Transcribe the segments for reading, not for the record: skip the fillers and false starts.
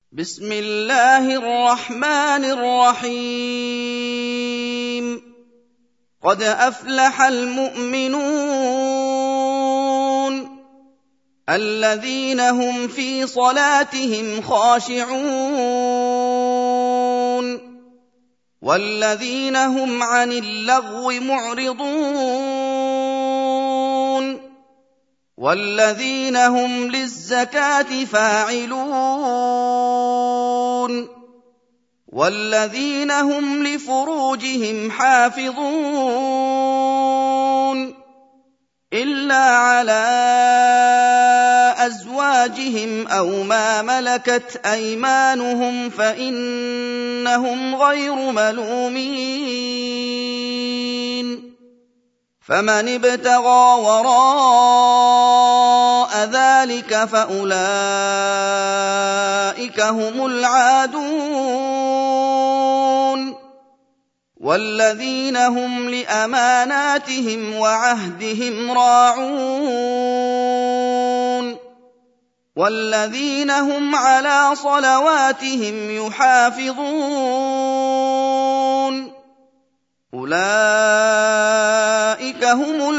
بسم الله الرحمن الرحيم. قد أفلح المؤمنون الذين هم في صلاتهم خاشعون والذين هم عن اللغو معرضون والذين هم للزكاة فاعلون والذين هم لفروجهم حافظون إلا على أزواجهم أو ما ملكت أيمانهم فإنهم غير ملومين. فمن ابتغى وراء ذلك فأولئك هم العادون والذين هم لأماناتهم وعهدهم راعون والذين هم على صلواتهم يحافظون أولئك هم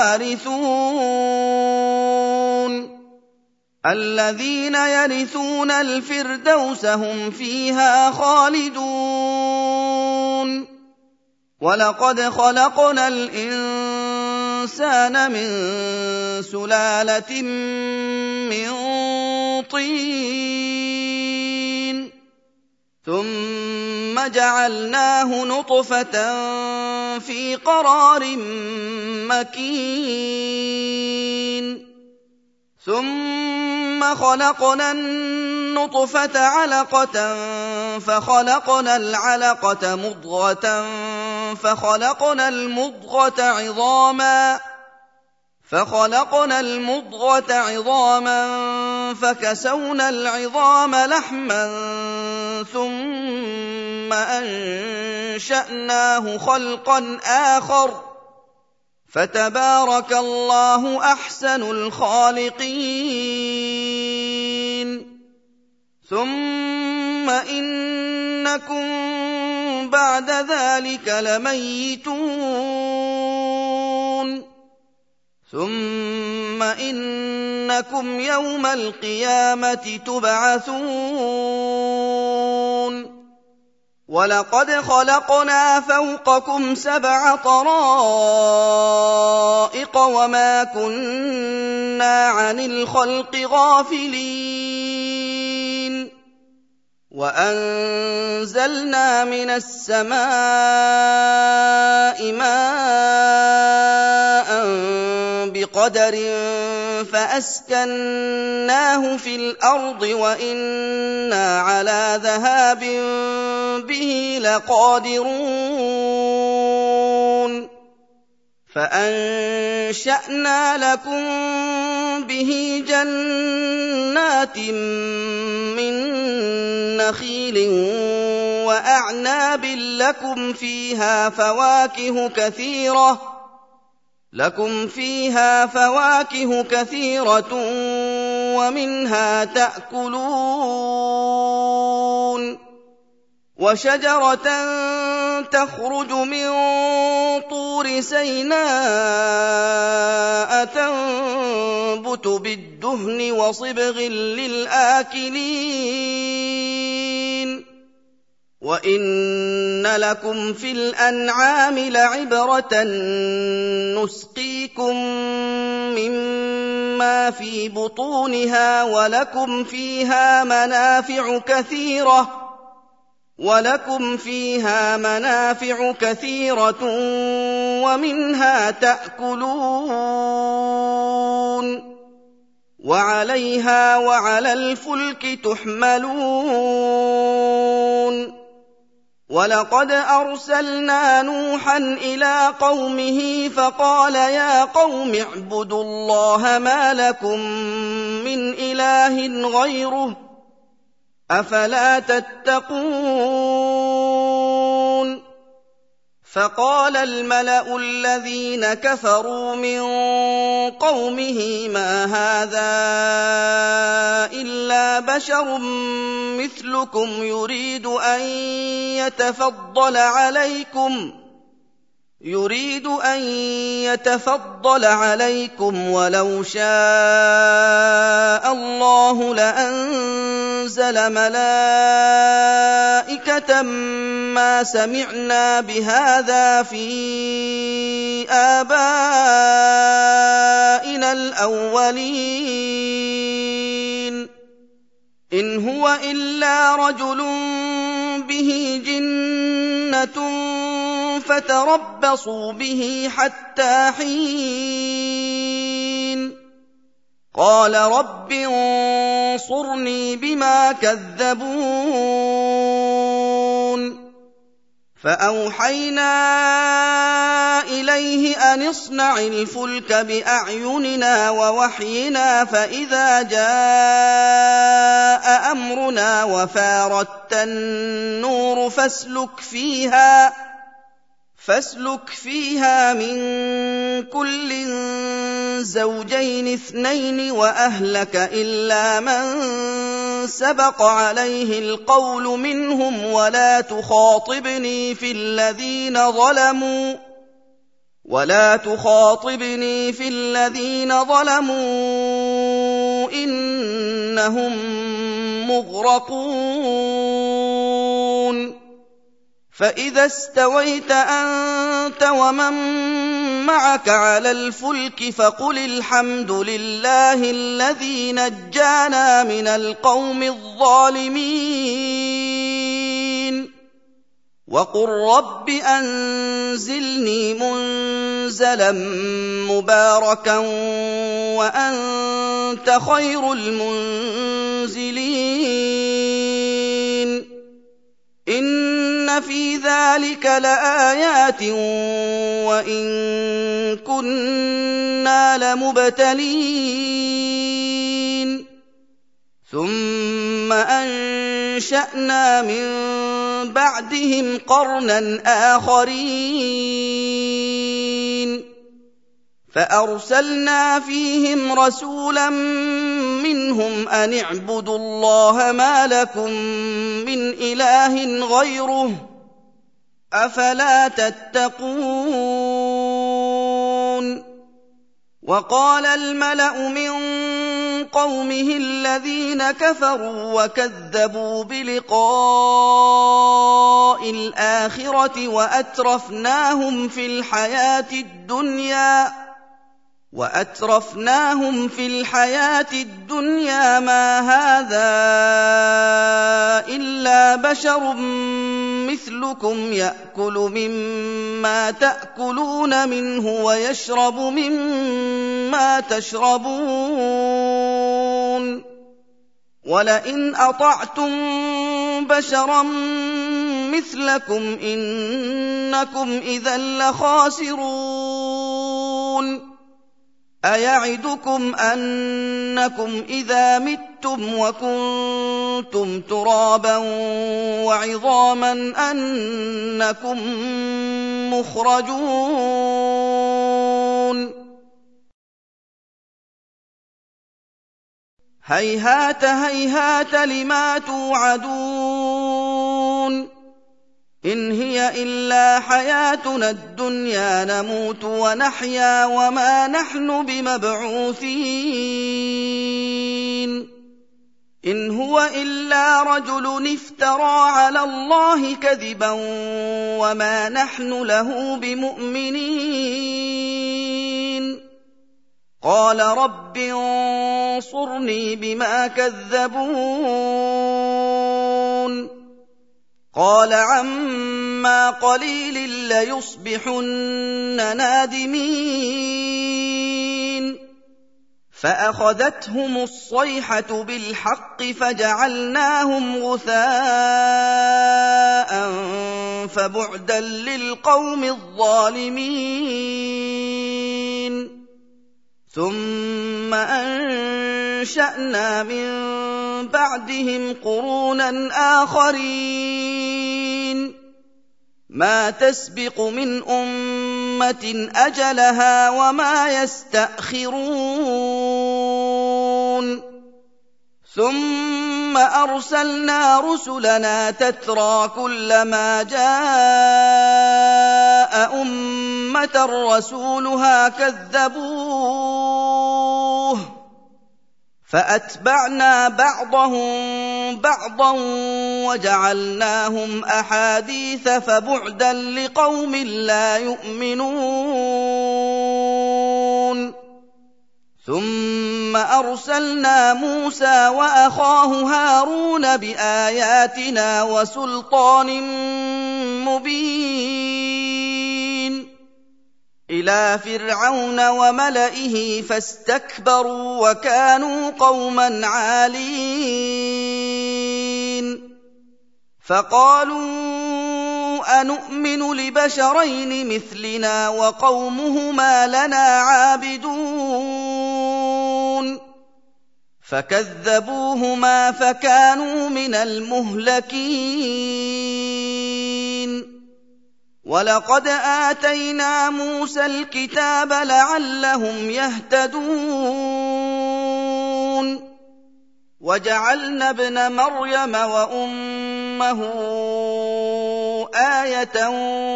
الوارثون الذين يرثون الفردوس هم فيها خالدون. ولقد خلقنا الإنسان من سلالة من طين ثم جعلناه نطفة في قرار مكين ثم خلقنا النطفة علقة فخلقنا العلقة مضغة فخلقنا المضغة عظاما فكسونا العظام لحما ثم أنشأناه خلقا آخر فتبارك الله أحسن الخالقين. ثم إنكم بعد ذلك لميتون ثم إنكم يوم القيامة تبعثون. ولقد خلقنا فوقكم 7 طرائق وما كنا عن الخلق غافلين وأنزلنا من السماء ماء بقدر فأسكناه في الأرض وإنا على ذهاب به لقادرون فأنشأنا لكم به جنات من نخيل وأعناب لكم فيها فواكه كثيرة ومنها تأكلون وشجرة تخرج من طور سيناء تنبت بالدهن وصبغ للآكلين وإن لكم في الأنعام لعبرة نسقيكم مما في بطونها ولكم فيها منافع كثيرة ومنها تأكلون وعليها وعلى الفلك تحملون. ولقد أرسلنا نوحا إلى قومه فقال يا قوم اعبدوا الله ما لكم من إله غيره أفلا تتقون. فقال الملأ الذين كفروا من قومه ما هذا إلا بشر مثلكم يريد أن يتفضل عليكم ولو شاء الله لأنزل ملائكة ما سمعنا بهذا في آبائنا الأولين إن هو إلا رجل به جنة فتربصوا به حتى حين قال رب انصرني بما كذبون فأوحينا إليه أن اصنع الفلك بأعيننا ووحينا فإذا جاء أمرنا وفاردت النور فاسلك فيها من كل زوجين اثنين وأهلك إلا من سبق عليه القول منهم ولا تخاطبني في الذين ظلموا إنهم مغرقون فإذا استويت أنت ومن معك على الفلك فقل الحمد لله الذي نجانا من القوم الظالمين وقل رب أنزلني منزلا مباركا وأنت خير المنزلين إن في ذلك لآيات وإن كنا لمبتلين ثم أنشأنا من بعدهم قرنا آخرين فأرسلنا فيهم رسولا منهم أن اعبدوا الله ما لكم من إله غيره أفلا تتقون وقال الملأ من قومه الذين كفروا وكذبوا بلقاء الآخرة وأترفناهم في الحياة الدنيا ما هذا إلا بشر مثلكم يأكل مما تأكلون منه ويشرب مما تشربون ولئن أطعتم بشرا مثلكم إنكم إذا لخاسرون أيعدكم أنكم إذا متم وكنتم ترابا وعظاما أنكم مخرجون هيهات هيهات لما توعدون إن هي إلا حياتنا الدنيا نموت ونحيا وما نحن بمبعوثين إن هو إلا رجل افترى على الله كذبا وما نحن له بمؤمنين قال رب انصرني بما كذبون قال عما قليل ليصبحن نادمين فأخذتهم الصيحة بالحق فجعلناهم غثاء فبعدا للقوم الظالمين ثم أنشأنا من بعدهم قرونا آخرين ما تسبق من أمة أجلها وما يستأخرون ثم أرسلنا رسلنا تترى كلما جاء أمة رسولها كذبوه فأتبعنا بعضهم بعضا وجعلناهم أحاديث فبعدا لقوم لا يؤمنون ثم أرسلنا موسى وأخاه هارون بآياتنا وسلطان مبين إلى فرعون وملئه فاستكبروا وكانوا قوما عالين فقالوا أنؤمن لبشرين مثلنا وقومهما لنا عابدون فكذبوهما فكانوا من المهلكين ولقد آتينا موسى الكتاب لعلهم يهتدون وجعلنا ابن مريم وأمه آية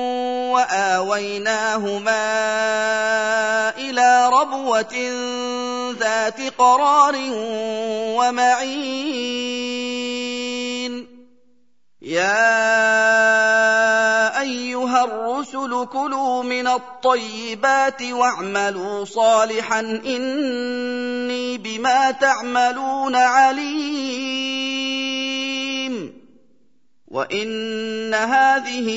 وآويناهما إلى ربوة ذات قرار ومعين يا أيها الرسل كلوا من الطيبات واعملوا صالحا إني بما تعملون عليم وإن هذه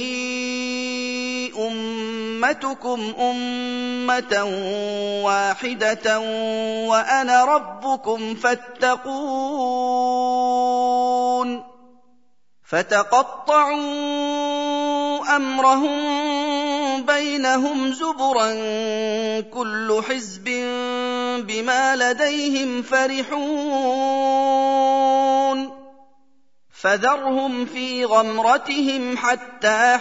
أمتكم أمة واحدة وأنا ربكم فاتقون فتقطعوا أمرهم بينهم زبرا كل حزب بما لديهم فرحون فذرهم في غمرتهم حتى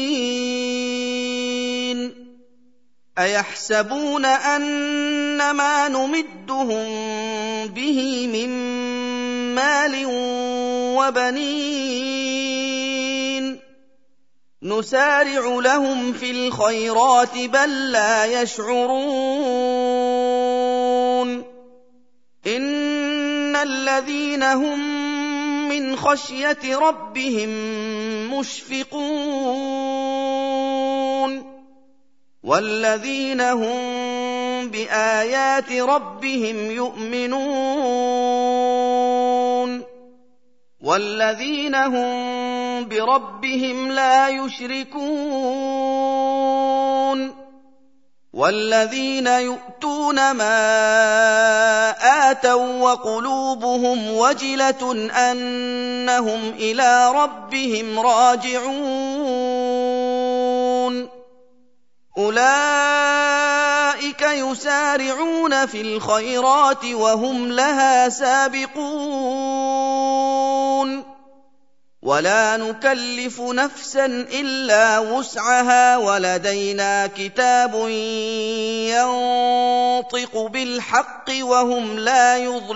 حين أيحسبون أن ما نمدهم به من مال وبنين نسارع لهم في الخيرات بل لا يشعرون إن الذين هم من خشية ربهم مشفقون والذين هم بآيات ربهم يؤمنون والذين هم بربهم لا يشركون والذين يؤتون ما آتوا وقلوبهم وجلة أنهم إلى ربهم راجعون أولئك يسارعون في الخيرات وهم لها سابقون ولا نكلف نفسا إلا وسعها ولدينا كتاب ينطق بالحق وهم لا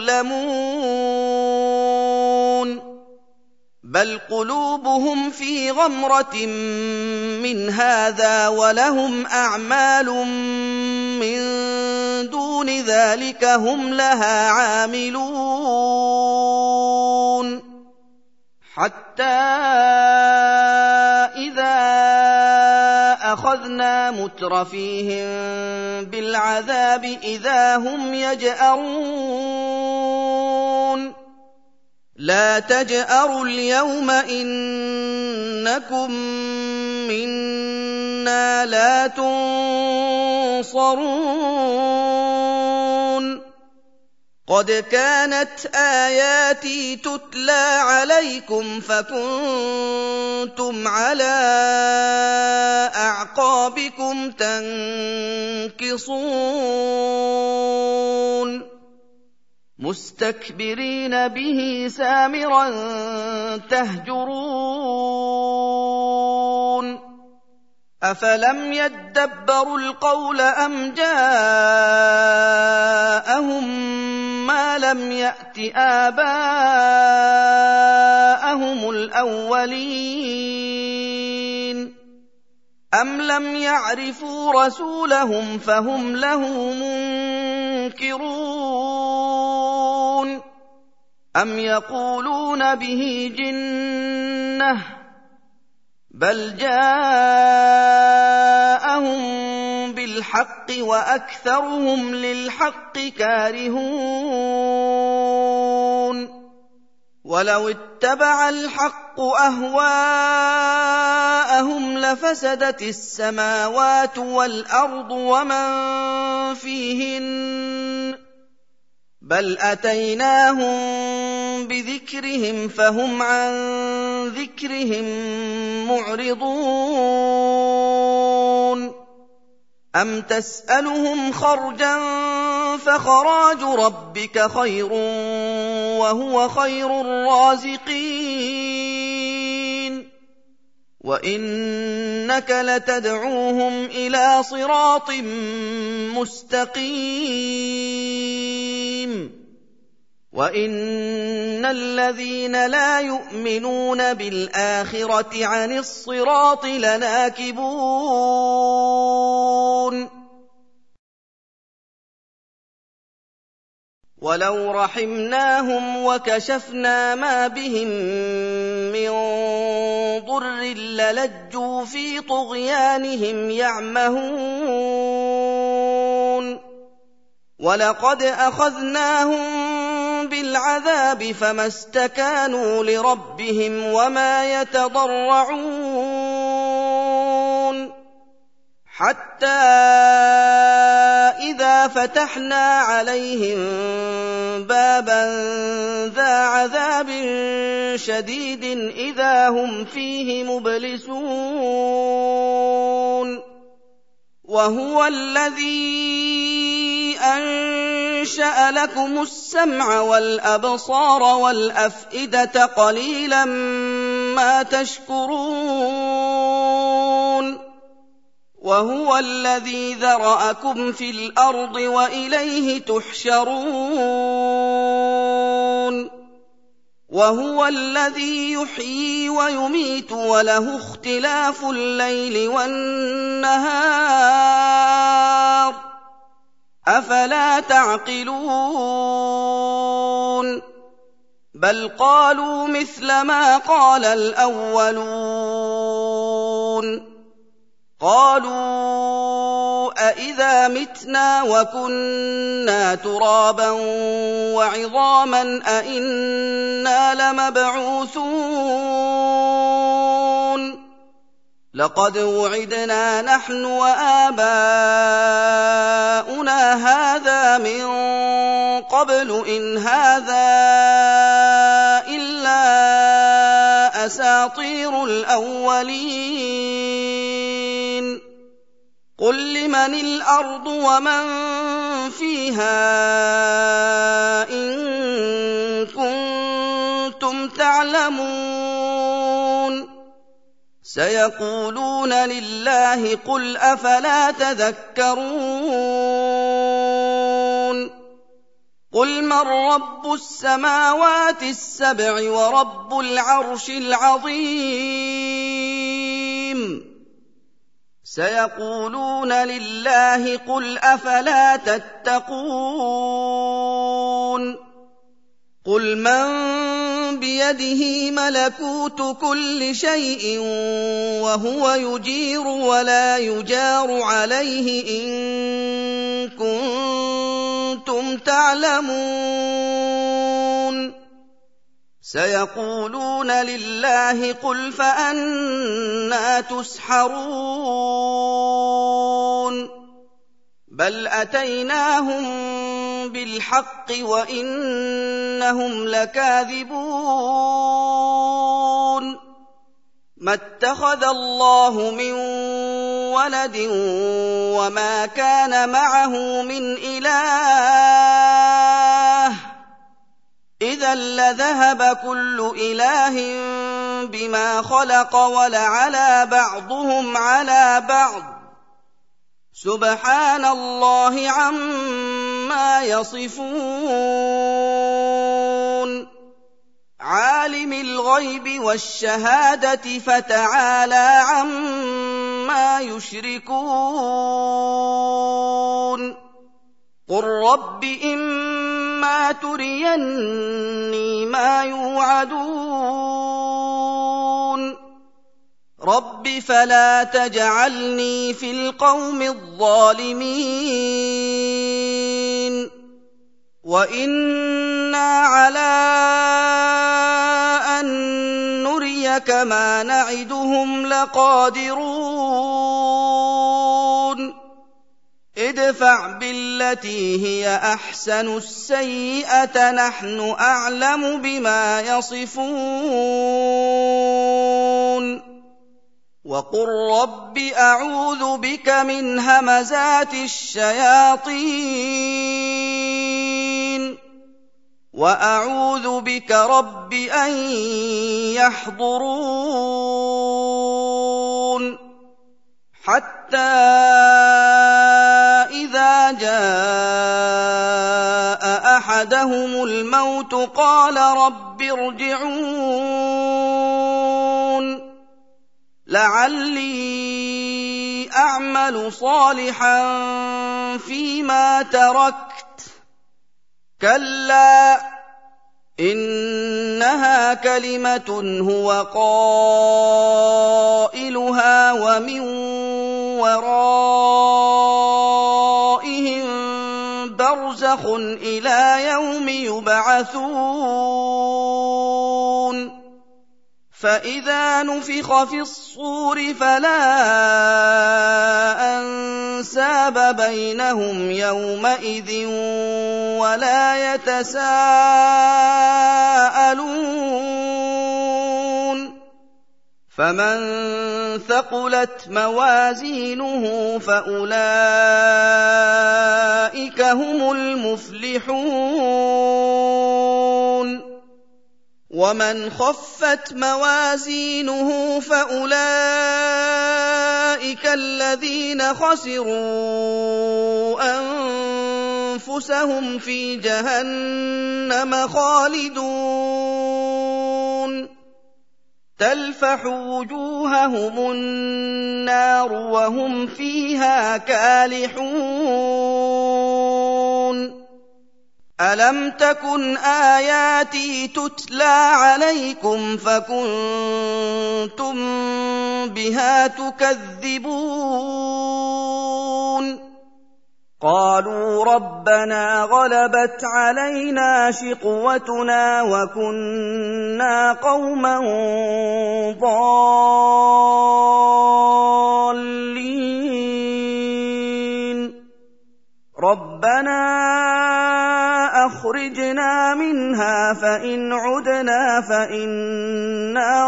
يظلمون بل قلوبهم في غمرة من هذا ولهم أعمال من دون ذلك هم لها عاملون حتى إذا أخذنا مترفيهم بالعذاب إذا هم يجأرون لا تجأروا اليوم إنكم منا لا تنصرون قد كانت آياتي تتلى عليكم فكنتم على أعقابكم تنكصون مستكبرين به سامرا تهجرون أفلم يدبروا القول أم جاءهم ما لم يأت آباءهم الأولين أم لم يعرفوا رسولهم فهم له منكرون أم يقولون به جنة بل جاءهم بالحق وأكثرهم للحق كارهون ولو اتبع الحق أهواءهم لفسدت السماوات والأرض ومن فيهن بل أتيناهم بذكرهم فهم عن ذكرهم معرضون أم تسألهم خرجا فخراج ربك خير وهو خير الرازقين وإنك لتدعوهم إلى صراط مستقيم وإن الذين لا يؤمنون بالآخرة عن الصراط لناكبون ولو رحمناهم وكشفنا ما بهم من ضر للجوا في طغيانهم يعمهون ولقد أخذناهم بالعذاب فما استكانوا لربهم وما يتضرعون حتى إذا فتحنا عليهم بابا ذا عذاب شديد إذا هم فيه مبلسون وهو الذي أنشأ لكم السمع والأبصار والأفئدة قليلا ما تشكرون وهو الذي ذرأكم في الأرض وإليه تحشرون وهو الذي يحيي ويميت وله اختلاف الليل والنهار أفلا تعقلون بل قالوا مثل ما قال الأولون قالوا أإذا متنا وكنا ترابا وعظاما أإنا لمبعوثون لقد وعدنا نحن وآباؤنا هذا من قبل إن هذا إلا أساطير الأولين قل لمن الأرض ومن فيها إن كنتم تعلمون سيقولون لله قل أفلا تذكرون قل من رب السماوات السبع ورب العرش العظيم سيقولون لله قل أفلا تتقون قل من بيده ملكوت كل شيء وهو يجير ولا يجار عليه إن كنتم تعلمون سيقولون لله قل فأنى تسحرون بل أتيناهم بالحق وإنهم لكاذبون ما اتخذ الله من ولد وما كان معه من إله إذا لذهب كل إله بما خلق ولعلى بعضهم على بعض سبحان الله عما يصفون عالم الغيب والشهادة فتعالى عما يشركون قل رب إما تريني ما يوعدون رب فلا تجعلني في القوم الظالمين وإنا على أن نريك ما نعدهم لقادرون ادفع بالتي هي أحسن السيئة نحن أعلم بما يصفون وقل رب أعوذ بك من همزات الشياطين وأعوذ بك رب أن يحضرون حتى إذا جاء أحدهم الموت قال رب ارجعون لعلي أعمل صالحا فيما تركت كلا إنها كلمة هو قائلها ومن ورائهم برزخ إلى يوم يبعثون فإذا نفخ في الصور فلا أنساب بينهم يومئذ ولا يتساءلون فمن ثقلت موازينه فأولئك هم المفلحون ومن خفت موازينه فأولئك الذين خسروا أنفسهم في جهنم خالدون تلفح وجوههم النار وهم فيها كالحون ألم تكن آياتي تتلى عليكم فكنتم بها تكذبون قالوا ربنا غلبت علينا شقوتنا وكنا قوما ضالين ربنا أخرجنا منها فإن عدنا فإنا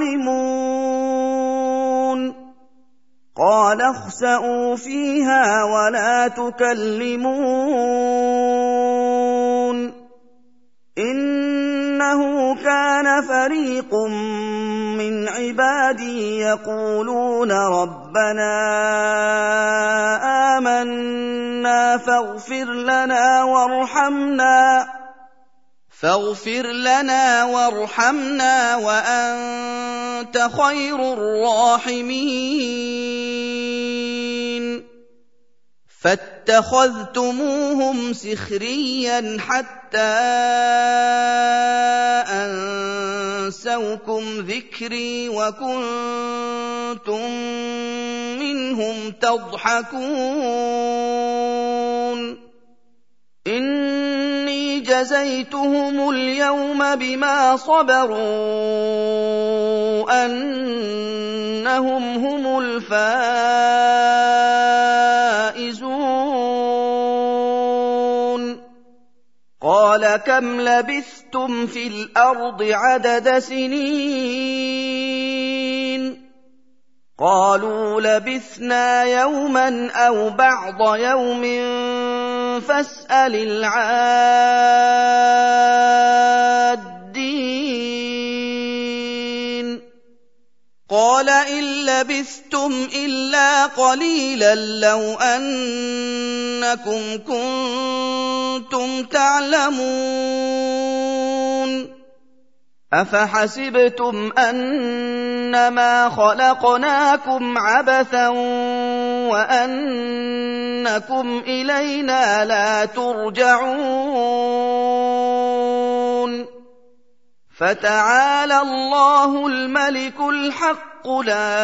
ظالمون قال اخسئوا فيها ولا تكلمون إنه كان فريق من عبادي يقولون ربنا آمنا فاغفر لنا وارحمنا وأنت خير الراحمين فاتخذتموهم سخريا حتى أنسوكم ذكري وكنتم منهم تضحكون إني جزيتهم اليوم بما صبروا أنهم هم الفائزون قال كم لبثتم في الأرض عدد سنين قالوا لبثنا يوما أو بعض يوم فاسأل العادين قال إن لبثتم إلا قليلا لو أنكم كنتم تعلمون أفحسبتم أنما خلقناكم عبثا وأنكم إلينا لا ترجعون فتعالى الله الملك الحق لا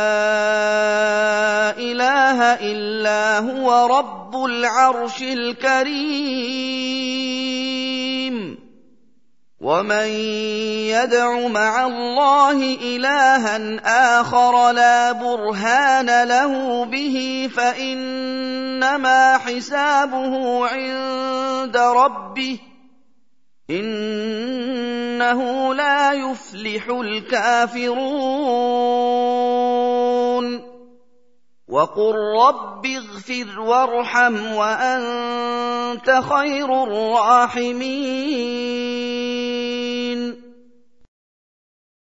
إله إلا هو رب العرش الكريم ومن يدع مع الله إلها آخر لا برهان له به فإنما حسابه عند ربه إنه لا يفلح الكافرون وقل رب اغفر وارحم وأنت خير الراحمين